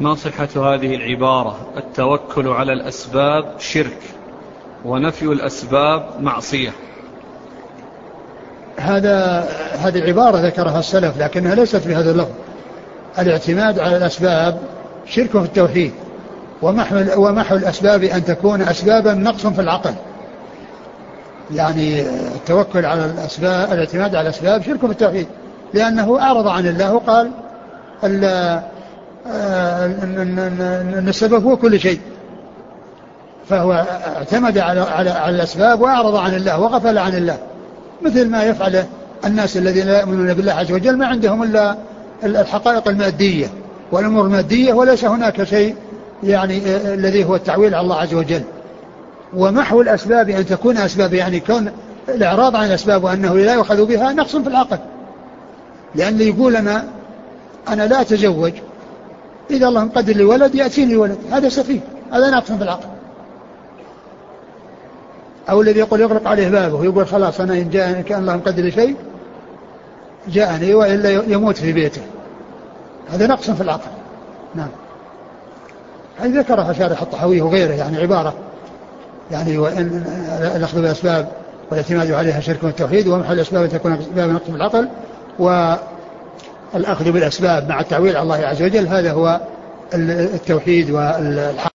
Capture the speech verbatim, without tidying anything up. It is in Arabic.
ما صحة هذه العبارة التوكل على الأسباب شرك ونفي الأسباب معصية؟ هذا هذه العبارة ذكرها السلف لكنها ليست في هذا اللفظ. الاعتماد على الأسباب شرك في التوحيد، ومحو, ومحو الأسباب أن تكون أسبابا نقص في العقل. يعني التوكل على الأسباب، الاعتماد على الأسباب شرك في التوحيد، لأنه أعرض عن الله وقال أن السبب هو كل شيء، فهو اعتمد على, على, على الأسباب وأعرض عن الله وغفل عن الله، مثل ما يفعل الناس الذين لا يؤمنون بالله عز وجل، ما عندهم إلا الحقائق المادية والأمور المادية، وليس هناك شيء يعني الذي هو التعويل على الله عز وجل. ومحو الأسباب أن تكون أسباب، يعني كون الإعراض عن الأسباب وأنه لا يؤخذ بها نقص في العقل، لأن اللي يقول أنا أنا لا أتزوج إذا الله مقدر لي ولد يأتيني ولد، هذا سفيه، هذا نقص في العقل. أو الذي يقول يغلق عليه بابه ويقول خلاص أنا إن جاء كان الله مقدر لي شيء جاءني وإلا يموت في بيته، هذا نقص في العقل. نعم. هذه ذكرها شارح الطحاوي وغيره، يعني عبارة يعني وإن الأخذ بالأسباب والاعتماد عليها شرك والتوحيد، ومحو الأسباب تكون أسباب نقص في العقل، والأخذ بالأسباب مع التعويل على الله عز وجل، هذا هو التوحيد والحق.